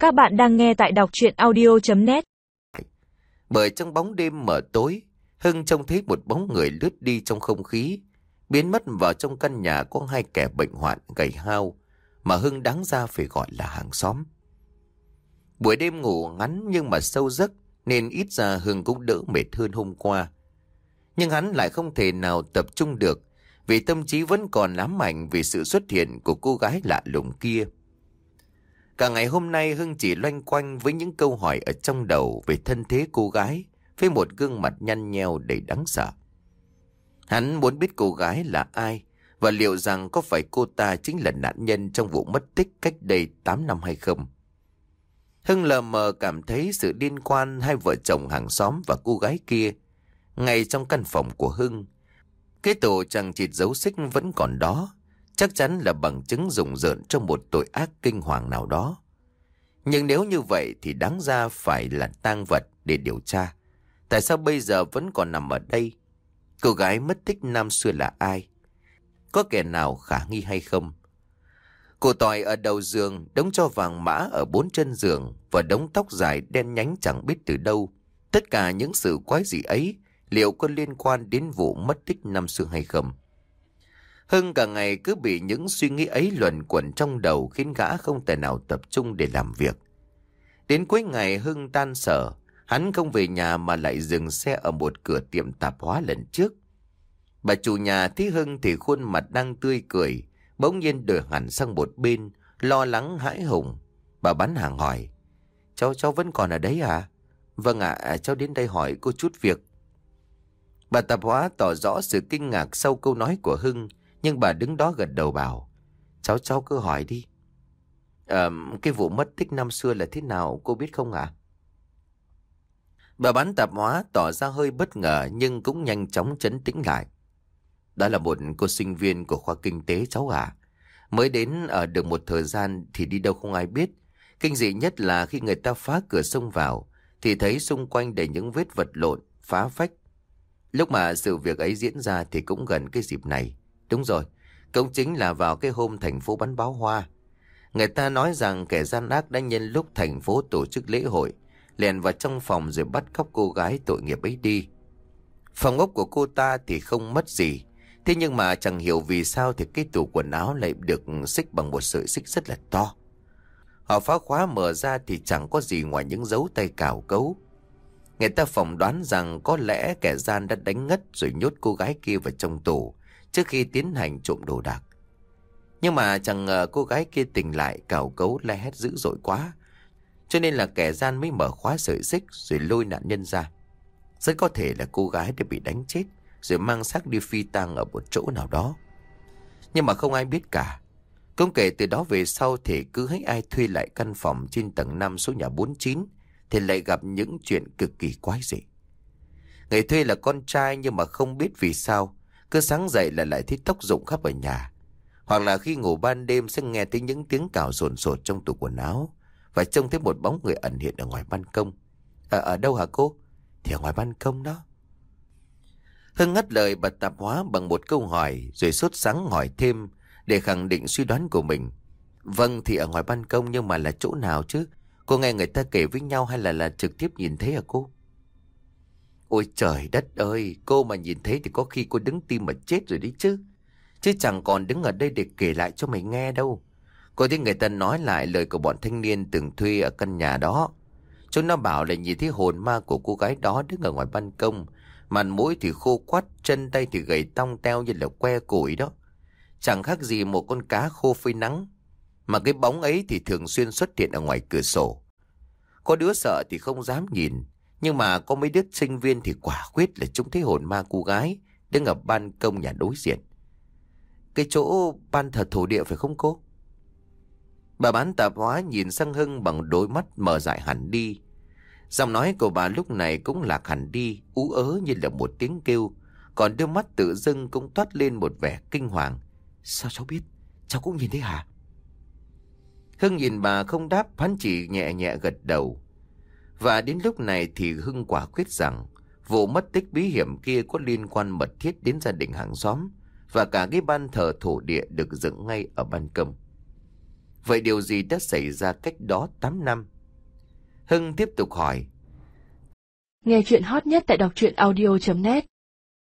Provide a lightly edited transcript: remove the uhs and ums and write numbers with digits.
Các bạn đang nghe tại đọc truyện audio.net. Bởi trong bóng đêm mờ tối, Hưng trông thấy một bóng người lướt đi trong không khí, biến mất vào trong căn nhà có hai kẻ bệnh hoạn gầy hao mà Hưng đáng ra phải gọi là hàng xóm. Buổi đêm ngủ ngắn nhưng mà sâu giấc nên ít ra Hưng cũng đỡ mệt hơn hôm qua. Nhưng hắn lại không thể nào tập trung được vì tâm trí vẫn còn ám ảnh vì sự xuất hiện của cô gái lạ lùng kia. Cả ngày hôm nay Hưng chỉ loanh quanh với những câu hỏi ở trong đầu về thân thế cô gái với một gương mặt nhăn nheo đầy đáng sợ. Hắn muốn biết cô gái là ai và liệu rằng có phải cô ta chính là nạn nhân trong vụ mất tích cách đây 8 năm hay không. Hưng lờ mờ cảm thấy sự liên quan hai vợ chồng hàng xóm và cô gái kia. Ngay trong căn phòng của Hưng, cái tổ chằng chịt dấu xích vẫn còn đó, chắc chắn là bằng chứng rùng rợn trong một tội ác kinh hoàng nào đó. Nhưng nếu như vậy thì đáng ra phải là tang vật để điều tra. Tại sao bây giờ vẫn còn nằm ở đây? Cô gái mất tích năm xưa là ai? Có kẻ nào khả nghi hay không? Cổ tỏi ở đầu giường, đống tro vàng mã ở bốn chân giường và đống tóc dài đen nhánh chẳng biết từ đâu. Tất cả những sự quái dị ấy liệu có liên quan đến vụ mất tích năm xưa hay không? Hưng cả ngày cứ bị những suy nghĩ ấy luẩn quẩn trong đầu khiến gã không thể nào tập trung để làm việc. Đến cuối ngày Hưng tan sở, hắn không về nhà mà lại dừng xe ở một cửa tiệm tạp hóa lần trước. Bà chủ nhà thấy Hưng thì khuôn mặt đang tươi cười, bỗng nhiên đổi hẳn sang một bên, lo lắng hãi hùng. Bà bán hàng hỏi, cháu vẫn còn ở đấy à? Vâng ạ, cháu đến đây hỏi cô chút việc. Bà tạp hóa tỏ rõ sự kinh ngạc sau câu nói của Hưng, nhưng bà đứng đó gật đầu bảo, cháu cứ hỏi đi. Cái vụ mất tích năm xưa là thế nào cô biết không ạ? Bà bán tạp hóa tỏ ra hơi bất ngờ nhưng cũng nhanh chóng trấn tĩnh lại. Đó là một cô sinh viên của khoa kinh tế cháu ạ. Mới đến ở được một thời gian thì đi đâu không ai biết. Kinh dị nhất là khi người ta phá cửa xông vào thì thấy xung quanh đầy những vết vật lộn, phá phách. Lúc mà sự việc ấy diễn ra thì cũng gần cái dịp này. Đúng rồi, cũng chính là vào cái hôm thành phố bắn pháo hoa. Người ta nói rằng kẻ gian ác đã nhân lúc thành phố tổ chức lễ hội, lèn vào trong phòng rồi bắt cóc cô gái tội nghiệp ấy đi. Phòng ốc của cô ta thì không mất gì. Thế nhưng mà chẳng hiểu vì sao thì cái tủ quần áo lại được xích bằng một sợi xích rất là to. Họ phá khóa mở ra thì chẳng có gì ngoài những dấu tay cào cấu. Người ta phỏng đoán rằng có lẽ kẻ gian đã đánh ngất rồi nhốt cô gái kia vào trong tủ trước khi tiến hành trộm đồ đạc. Nhưng mà chẳng ngờ cô gái kia tỉnh lại cào cấu la hét dữ dội quá, cho nên là kẻ gian mới mở khóa sợi xích rồi lôi nạn nhân ra. Rất có thể là cô gái đã bị đánh chết rồi mang xác đi phi tang ở một chỗ nào đó. Nhưng mà không ai biết cả. Cũng kể từ đó về sau thì cứ thấy ai thuê lại căn phòng trên tầng 5 số nhà 49 thì lại gặp những chuyện cực kỳ quái dị. Người thuê là con trai nhưng mà không biết vì sao cứ sáng dậy là lại thấy tóc rụng khắp ở nhà. Hoặc là khi ngủ ban đêm sẽ nghe thấy những tiếng cào sồn sột trong tủ quần áo và trông thấy một bóng người ẩn hiện ở ngoài ban công. Ở đâu hả cô? Thì ở ngoài ban công đó. Hưng ngắt lời bà tạp hóa bằng một câu hỏi rồi sốt sắng hỏi thêm để khẳng định suy đoán của mình. Vâng thì ở ngoài ban công nhưng mà là chỗ nào chứ? Cô nghe người ta kể với nhau hay là trực tiếp nhìn thấy hả cô? Ôi trời đất ơi, cô mà nhìn thấy thì có khi cô đứng tim mà chết rồi đấy chứ. Chứ chẳng còn đứng ở đây để kể lại cho mày nghe đâu. Cô thấy người ta nói lại lời của bọn thanh niên từng thuê ở căn nhà đó. Chúng nó bảo là nhìn thấy hồn ma của cô gái đó đứng ở ngoài ban công. Mặt mũi thì khô quắt, chân tay thì gầy tong teo như là que củi đó. Chẳng khác gì một con cá khô phơi nắng. Mà cái bóng ấy thì thường xuyên xuất hiện ở ngoài cửa sổ. Có đứa sợ thì không dám nhìn. Nhưng mà có mấy đứa sinh viên thì quả quyết là chúng thấy hồn ma cô gái đứng ở ban công nhà đối diện. Cái chỗ ban thờ thổ địa phải không cô? Bà bán tạp hóa nhìn sang Hưng bằng đôi mắt mờ dại hẳn đi. Giọng nói của bà lúc này cũng lạc hẳn đi, ú ớ như là một tiếng kêu. Còn đôi mắt tự dưng cũng toát lên một vẻ kinh hoàng. Sao cháu biết? Cháu cũng nhìn thấy hả? Hưng nhìn bà không đáp, hắn chỉ nhẹ nhẹ gật đầu. Và đến lúc này thì Hưng quả quyết rằng vụ mất tích bí hiểm kia có liên quan mật thiết đến gia đình hàng xóm và cả cái ban thờ thổ địa được dựng ngay ở ban công. Vậy điều gì đã xảy ra cách đó 8 năm Hưng tiếp tục hỏi. Nghe chuyện hot nhất tại đọc truyện audio.net